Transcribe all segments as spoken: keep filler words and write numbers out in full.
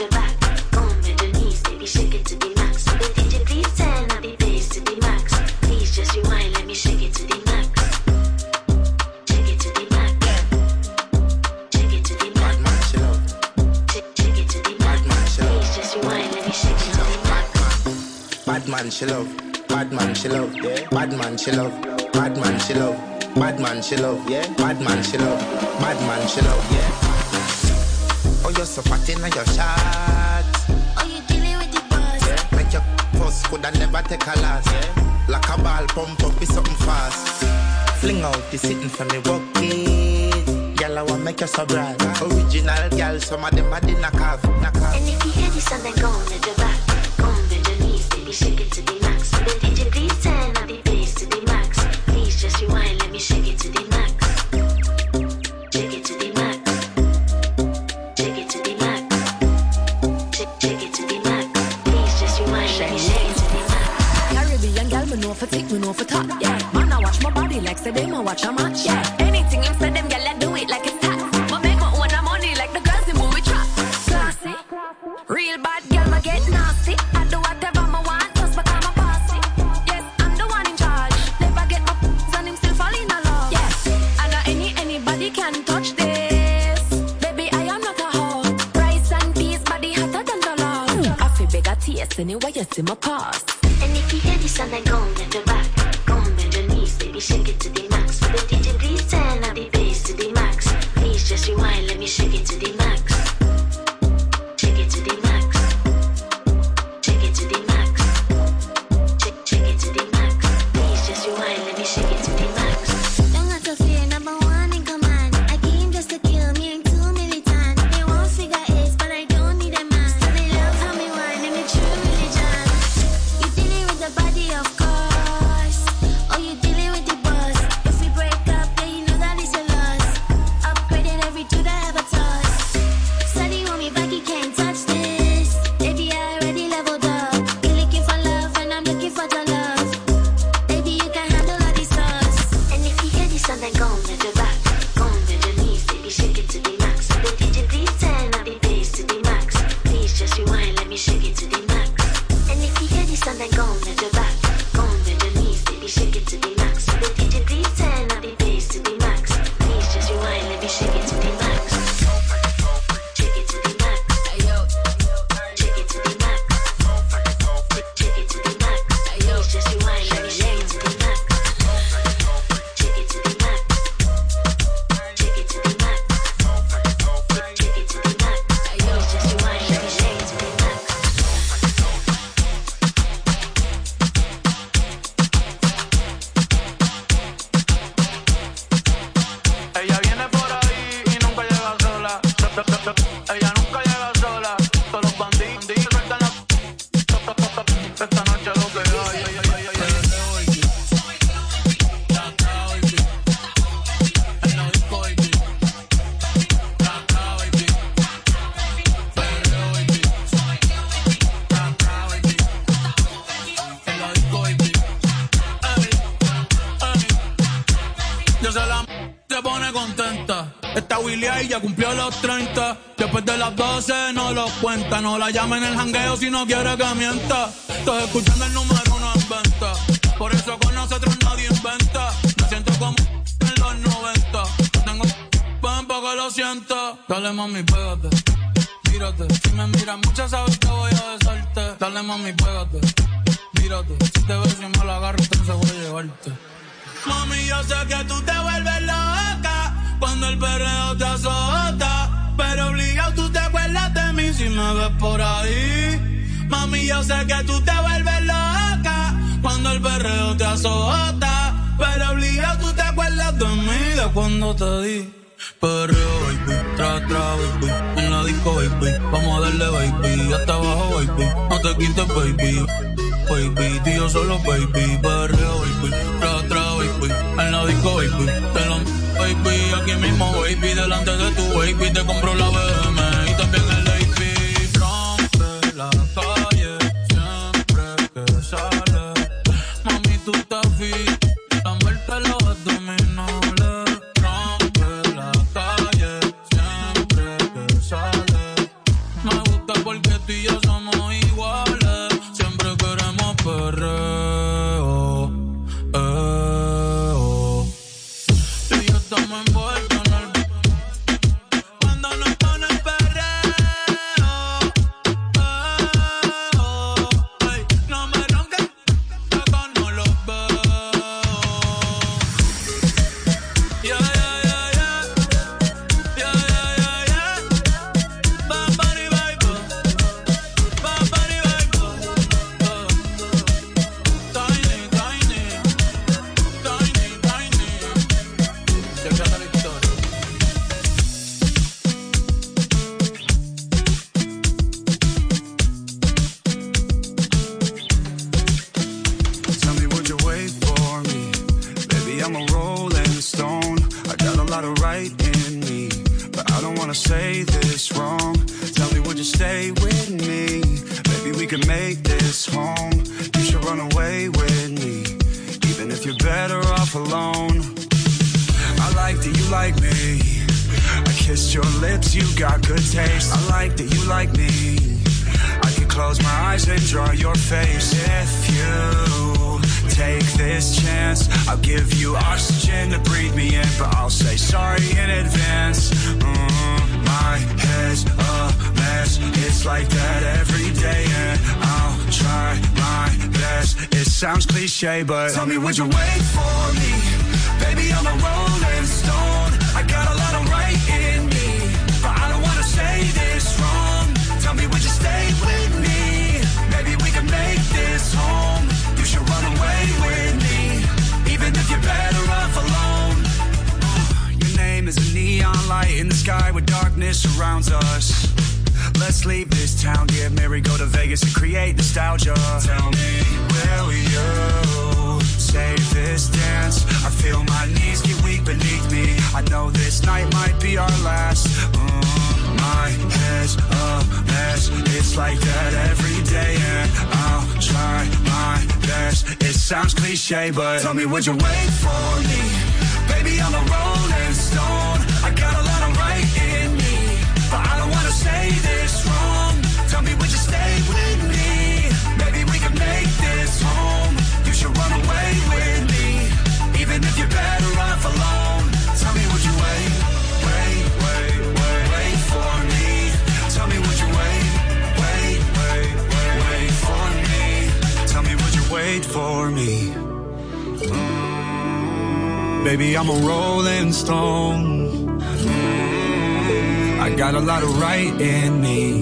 the back. Go on bend your knees, baby, shake it to the max. So the D J please turn up the bass to the max. Please just rewind, let me shake it to the max. Shake it to the max. Shake it to the max. Bad man, she love. Shake it to the max. Please just rewind, let me shake it to the max. Bad man, she love. Bad man, she love. Yeah. Bad man, she love. Bad man, she love. Bad man, she love. Yeah. Bad man, she love. Bad man, she love. Yeah. Oh, you're so fat in your shot. Oh, you dealing with the boss. Yeah. Make your first coulda never take a last. Yeah. Like a ball pump up, be something fast. Fling out the sitting for me walk it. Girl, I want make you so bright. Original girl, some of them are the knock off, knock off. And if you hear this and then go on at the back. Go on bend your knees, baby, shake it to the max. So the D J please turn up the bass to the max. Please just rewind, let me shake it to the max. Shake it to the max. Shake it to the max. Shake, shake it to the max. Please just rewind, let me shake it to the max. Caribbean girl, me know for tick, me know for top. Yeah, man, I watch my body like say them I watch a match. Yeah, anything him say them, girl, I do it like it's hot. My make my own money like the girls in movie trap. Classy, real bad girl, ma get nasty. I do whatever I want, just become a bossy. Yes, I'm the one in charge. Never get my f***s and him still fall in love. Yes, and not any anybody can touch this. Baby, I am not a hoe. Rice and peas, body hotter than the love. I feel bigger taste anyway you see my pass. And if you hear this and then go on at the back. Go on bend your knees, baby, shake it to the max. For the D J please turn up the bass to the max. Please just rewind, let me shake it to the max. Shake it to the max. Shake it to the max. Shake, shake it to the max. Please just rewind, let me shake it to the max. Don't have to fear, number one in command. I came just to kill me and too militant. They won't figure eight, but I don't need a man. So they love how me whine and me true religion. You dealing with the body, of course. Oh, you dealing with the boss. If we break up, then you know that it's a loss. Upgraded every two that I ever tossed. Study on me back, you can't touch this. Baby, I already leveled up. You're looking for love and I'm looking for the love. Baby, you can handle all these thoughts. And if you hear this and then go on at the back. Go on bend your knees, baby, shake it to the max. So the D J please turn up the bass to the max. Please just rewind, let me shake it to the max. And if you hear this and then go on at the back. Go on bend your knees, baby, shake it to the max. So the D J please turn up the bass to the max. Please just rewind, let me shake it to the max. Shake it to the max. Shake it to the max. Shake it to the max. Please just rewind, let me shake it to the max. Shake it to the max. Shake it to the max. Shake it to the max. Please just rewind, let me shake it to the max. Ella viene por ahí y nunca llega sola. Ella nunca llega sola. Todos los bandidos sueltan la. Esta noche lo que hay. Yo se la se pone contenta. Esta Willy ahí ya cumplió los treinta. Después de las doce no lo cuenta. No la llama en el jangueo si no quiere que mienta. Estoy escuchando el número uno en venta. Por eso con nosotros nadie inventa. Me siento como en los noventa. No tengo pan para que lo sienta. Dale mami, pégate, mírate. Si me miras mucho sabes que voy a besarte. Dale mami, pégate, mírate. Si te ves y me la agarro entonces voy a llevarte. Mami, yo sé que tú te vuelves loca cuando el perreo te azota, pero obligado tú te acuerdas de mí si me ves por ahí. Mami, yo sé que tú te vuelves loca cuando el perreo te azota, pero obligado tú te acuerdas de mí de cuando te di. Perreo, baby, tra, tra, baby, en la disco, baby, vamos a darle, baby, hasta abajo, baby, no te quites, baby. Baby, tío solo baby, perreo, baby, tra, tra, baby, en la disco, baby, te lo baby, aquí mismo, baby, delante de tu baby, te compro la B M y también el A P, rompe la calle, siempre que sale, mami, tú estás fit, la muerte los abdominales, rompe la calle, siempre que sale, me gusta. Que porque tú y yo somos iguales, siempre queremos perreo. Eh, oh. Tú y yo estamos envueltos en el cuando nos ponen perreo. Eh, oh. Ay, no me ronques, yo no los veo. Yeah, yeah, yeah, yeah. Yeah, yeah, yeah, yeah. Bad Bunny, baby. Bad Bunny, baby. Uh. Tiny, tiny. Tiny, tiny. Checa la victoria. Tell me, would you wait for me? Baby, I'm a rolling stone. I got a lot of right in me, but I don't wanna say this wrong. Tell me, would you stay with me? Maybe we could make this home. You should run away with me, even if you're better off alone. I like that you like me. I kissed your lips, you got good taste. I like that you like me. I could close my eyes and draw your face. If you take this chance, I'll give you oxygen to breathe me in, but I'll say sorry in advance. Mm, my head's a mess. It's like that every day, and I'll try my best. It sounds cliche, but tell me, would you wait for me? Baby, I'm a rolling stone. I got a lot of right in me, but I don't wanna say this wrong. Tell me, would you stay with me? Maybe we can make this home. You should run away with me, even if you're better off alone. Your name is a neon light in the sky where darkness surrounds us. Let's leave this town, get married, go to Vegas and create nostalgia. Tell me, will you save this dance? I feel my knees get weak beneath me. I know this night might be our last. Mm, my head's a mess. It's like that every day, and I'll try my best. It sounds cliche, but tell me, would you wait for me? Baby, I'm a rolling stone. I got a lot of right in me, but I don't wanna say this wrong. Tell me, would you stay with me? Maybe we can make this home. You should run away with me, even if you're better off alone. Tell me, would you wait, wait, wait, wait, wait for me? Tell me, would you wait, wait, wait, wait, wait for me? Tell me, would you wait for me? Mm, baby, I'm a rolling stone. Mm, I got a lot of right in me,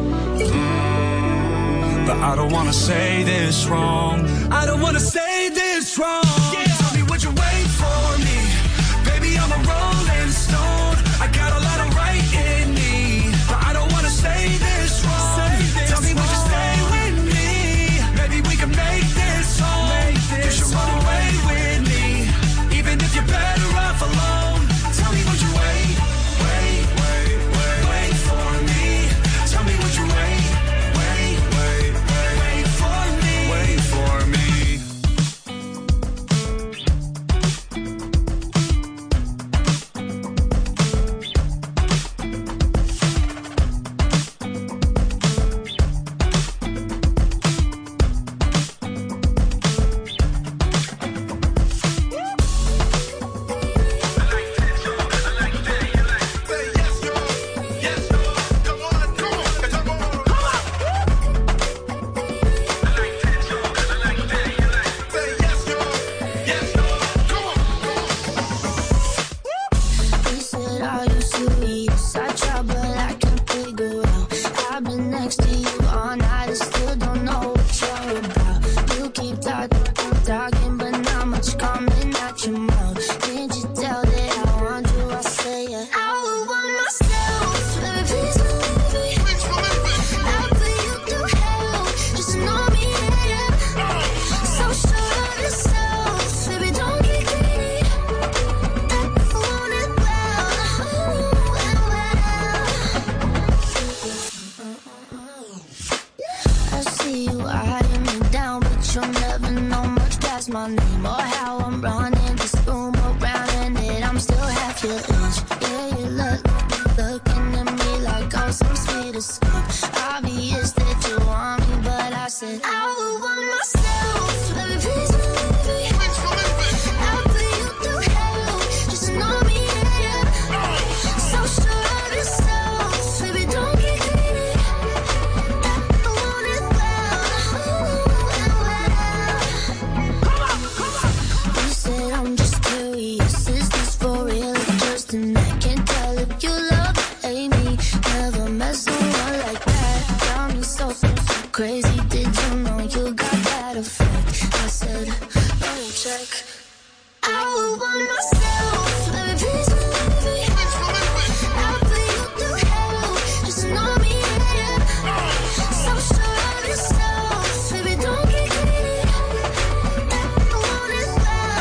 mm, but I don't wanna say this wrong. I don't wanna say this wrong. Yeah. Tell me, would you wait for me? Baby, I'm a rolling stone. I got a lot of right in me, but I don't wanna say this wrong. Say this Tell me, would you stay with me? Maybe we can make this home. Make this you should run away with me, even if you're better off alone. Tell me, would you wait, wait, wait, wait, wait for me? Tell me, would you wait, wait, wait, wait, wait for me? Wait for me. He said, are you serious? I try, but I can't figure out. I've been next to you all night and still don't know what you're about. You keep talking, keep talking, but not much coming out your mouth. Can't you tell that I want you? I say it. I would want myself, baby, please believe me. I'll put you through hell, just know me, yeah. So sure of yourself, baby, don't get greedy. I want it well, well, well. I see you eyeing me down, but you'll never know much past my name or how I'm running this room around, and that I'm still half your age. Yeah, you look, looking at me like I'm some sweet escape. I obvious that you want me, but I said I would want myself. Baby, please believe me. I'll put you through hell. Just know me, yeah. So sure of yourself. Baby, don't get greedy. I want it well. You said I'm just curious. Is this for real? Just an I can't tell if you love or hate me. Never met someone like that. Got me so, so, so crazy. Did you know you got that effect? I said, let me check. I would want myself. Baby, please believe me. I'll put you through hell. Just know me, yeah. So sure of yourself. Baby, don't get greedy. I want it well.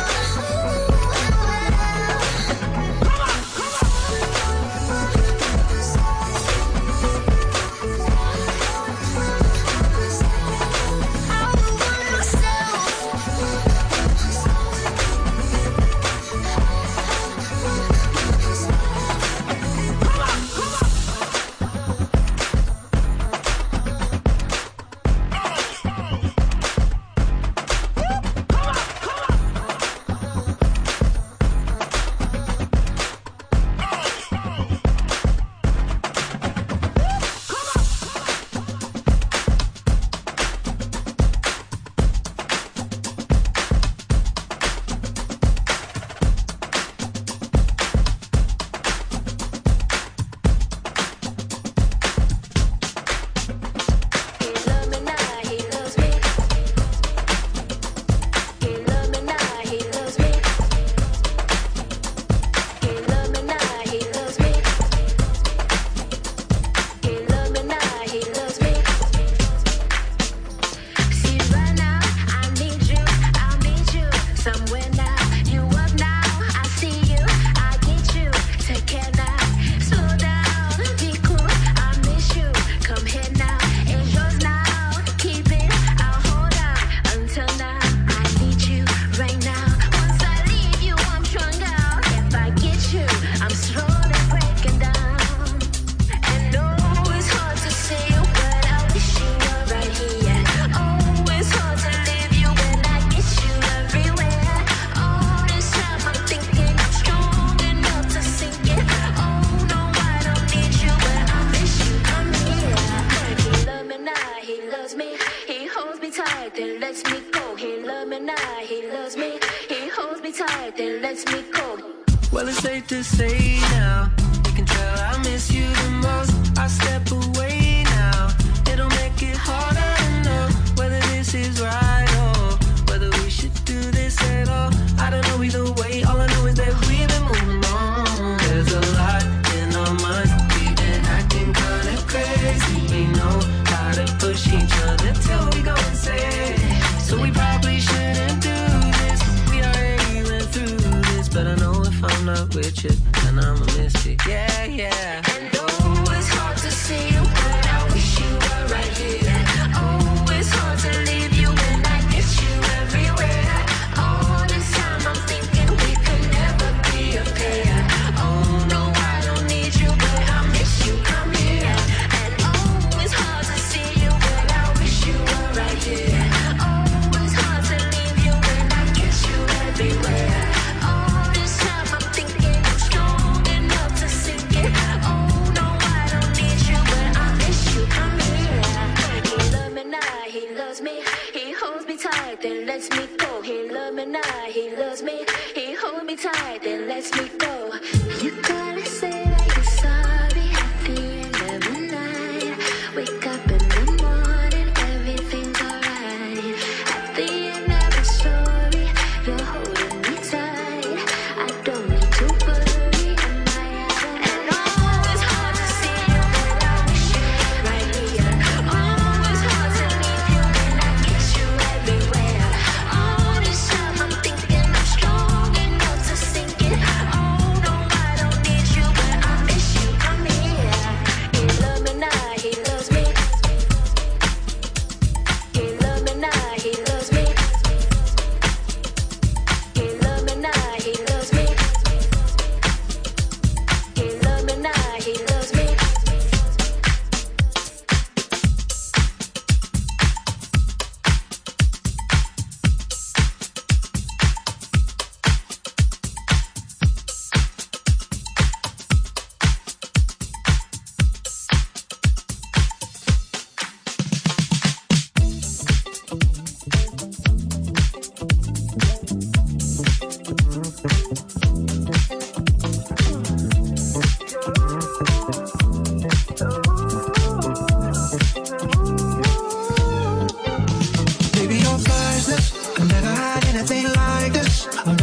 Well, it's safe to say now, you can tell I miss you the most. I step away now, it'll make it harder to know whether this is right or whether we should do this at all. I don't know either way, all I know is that we've been moving on. There's a lot in our minds, we've been acting kinda crazy. We know how to push each other till we go insane. So we probably shouldn't do this, we already went through this. But I know if I'm not with you, then I'ma miss it, yeah, yeah. And oh, it's hard to see you, but I wish you were right here. Oh, it's hard to leave you when I miss you everywhere. All this time I'm thinking we could never be a pair. Oh no, I don't need you, but I miss you, come here. And oh, it's hard to see you, but I wish you were right here. Oh, it's hard to leave you when I kiss you everywhere. All this time I'm thinking I'm strong enough to sink it. Oh no, I don't need you, but I miss you, come here. He loves me now, he loves me. He holds me tight, then lets me go. He loves me now, he loves me. He holds me tight, then lets me go. You gotta say that you're sorry at the end of the night. Wake up in the morning, everything's alright. At the end of the story, you're holding me tight. I don't need to worry, am I out? And oh, it's hard to see you, but I wish you were right here. Oh, it's hard to leave you when I kiss you everywhere. All this time I'm thinking I'm strong enough to sink it. Oh no, I don't need you, but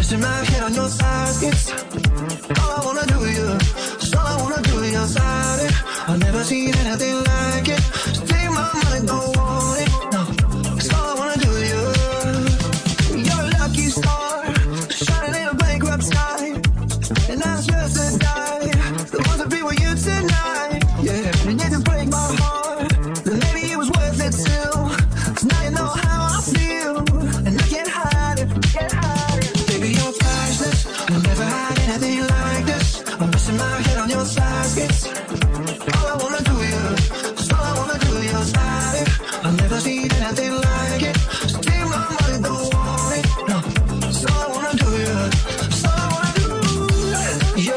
resting my head on your thighs. It's all I wanna do, you. It's all I wanna do, your side. I've never seen anything like it. So take my money, don't want it. No, it's all I wanna do, you. You're a lucky star, shining in a bankrupt sky, and I was just to die. The ones that be with you tonight, yeah. And you can break my heart, then maybe it was worth it still. 'Cause now you know how I feel, and I can't hide it, can't hide it. Baby, you're priceless, I'll never hide anything like this. I'm resting my head on your thighs. It's all I wanna do, you. It's all I wanna do, your side. I've never seen anything like it. So take my money, don't want it. No, it's all I wanna do, you. It's all I wanna do, you.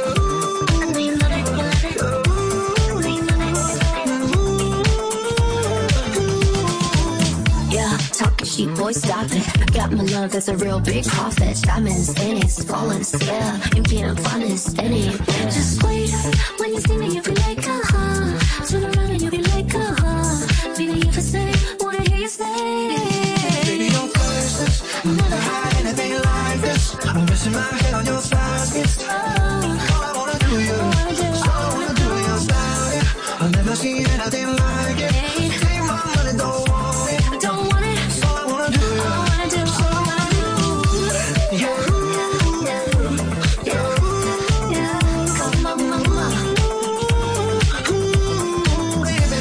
Yeah, talking sheep, boy, stop it. I got my love, that's a real big coffin. Diamonds in it, flawless, yeah. You can't find this in it. Just wait, when you see me, you'll be like, uh-huh. Turn around and you'll be like, uh-huh. Baby, if I say, wanna hear you say. Baby, you're priceless, I'll never hide anything like this. I'm resting my head on your thighs. It's all I wanna do, you. It's all I wanna do, your style. I've never seen anything like it. Take my money, don't want it. Don't want it. It's all I wanna do, you. All I wanna do, all I wanna do. Yeah. Yeah, come on, mama. Baby,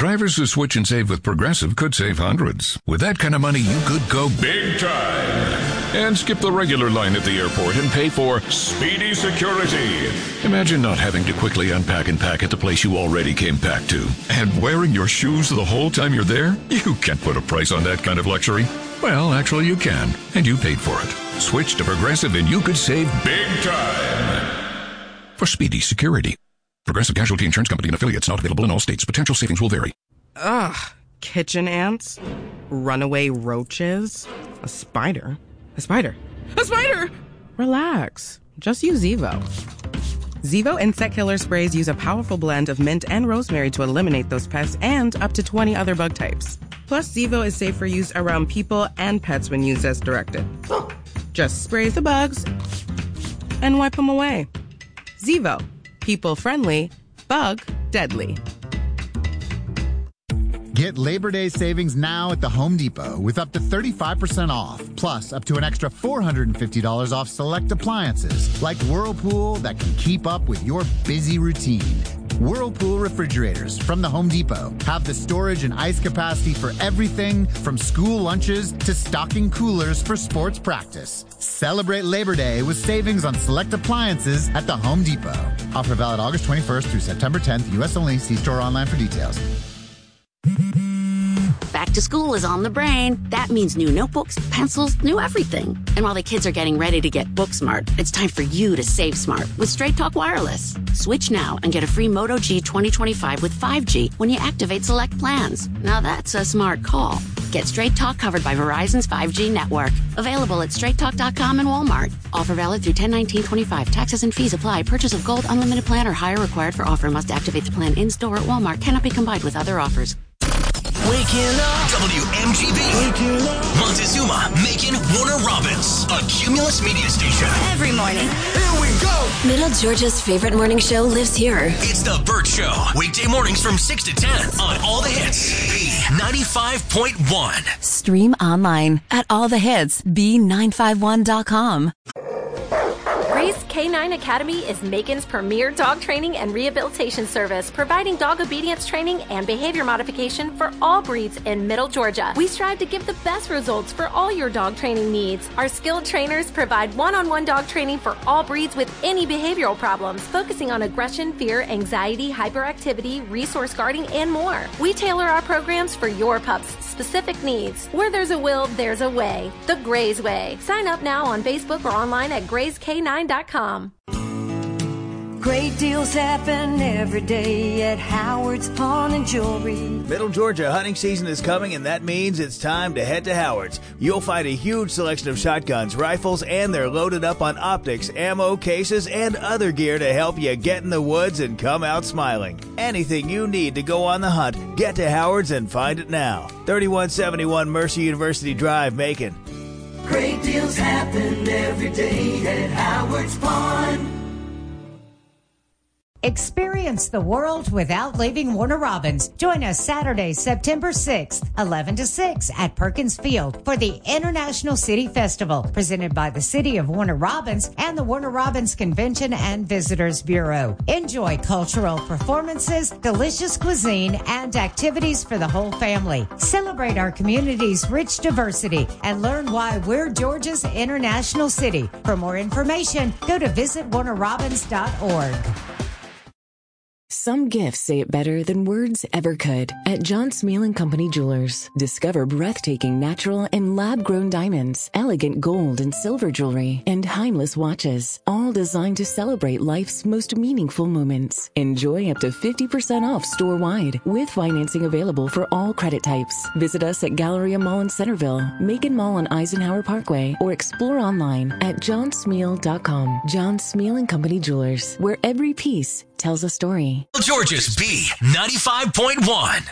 Drivers who switch and save with Progressive could save hundreds. With that kind of money, you could go big time and skip the regular line at the airport and pay for speedy security. Imagine not having to quickly unpack and pack at the place you already came packed to. And wearing your shoes the whole time you're there? You can't put a price on that kind of luxury. Well, actually you can, and you paid for it. Switch to Progressive and you could save big time for speedy security. Progressive Casualty Insurance Company and affiliates, not available in all states. Potential savings will vary. Ugh. Kitchen ants? Runaway roaches? A spider? A spider? A spider! Relax. Just use Zevo. Zevo insect killer sprays use a powerful blend of mint and rosemary to eliminate those pests and up to twenty other bug types. Plus, Zevo is safe for use around people and pets when used as directed. Just spray the bugs and wipe them away. Zevo. People friendly, bug deadly. Get Labor Day savings now at the Home Depot with up to thirty-five percent off, plus up to an extra four hundred fifty dollars off select appliances like Whirlpool that can keep up with your busy routine. Whirlpool refrigerators from the Home Depot have the storage and ice capacity for everything from school lunches to stocking coolers for sports practice. Celebrate Labor Day with savings on select appliances at the Home Depot. Offer valid August twenty-first through September tenth, U S only. See store online for details. Back to school is on the brain. That means new notebooks, pencils, new everything. And while the kids are getting ready to get book smart, it's time for you to save smart with Straight Talk Wireless. Switch now and get a free Moto G twenty twenty-five with five G when you activate select plans. Now that's a smart call. Get Straight Talk covered by Verizon's five G network. Available at straight talk dot com and Walmart. Offer valid through ten nineteen twenty-five. Taxes and fees apply. Purchase of gold unlimited plan or higher required for offer. Must activate the plan in store at Walmart. Cannot be combined with other offers. Waking up. W M G B. Waking up. Montezuma, Macon, Warner Robins. A Cumulus media station. Every morning. Here we go. Middle Georgia's favorite morning show lives here. It's The Burt Show. Weekday mornings from six to ten on All the Hits. B ninety-five point one. Stream online at all the hits b nine five one dot com. Grace K nine Academy is Macon's premier dog training and rehabilitation service, providing dog obedience training and behavior modification for all breeds in Middle Georgia. We strive to give the best results for all your dog training needs. Our skilled trainers provide one-on-one dog training for all breeds with any behavioral problems, focusing on aggression, fear, anxiety, hyperactivity, resource guarding, and more. We tailor our programs for your pup's specific needs. Where there's a will, there's a way. The Grays Way. Sign up now on Facebook or online at grays k nine dot com. Great deals happen every day at Howard's Pawn and Jewelry. Middle Georgia hunting season is coming, and that means it's time to head to Howard's. You'll find a huge selection of shotguns, rifles, and they're loaded up on optics, ammo, cases, and other gear to help you get in the woods and come out smiling. Anything you need to go on the hunt, get to Howard's and find it now. thirty-one seventy-one Mercer University Drive, Macon. Great deals happen every day at Howard's Pawn. Experience the world without leaving Warner Robins. Join us Saturday, September sixth, eleven to six at Perkins Field for the International City Festival, presented by the City of Warner Robins and the Warner Robins Convention and Visitors Bureau. Enjoy cultural performances, delicious cuisine, and activities for the whole family. Celebrate our community's rich diversity and learn why we're Georgia's international city. For more information, go to visit warner robins dot org. Some gifts say it better than words ever could. At John Smeal and Company Jewelers, discover breathtaking natural and lab-grown diamonds, elegant gold and silver jewelry, and timeless watches, all designed to celebrate life's most meaningful moments. Enjoy up to fifty percent off store-wide, with financing available for all credit types. Visit us at Galleria Mall in Centerville, Macon Mall on Eisenhower Parkway, or explore online at john smeal dot com. John Smeal and Company Jewelers, where every piece tells a story. Georgia's B ninety-five point one.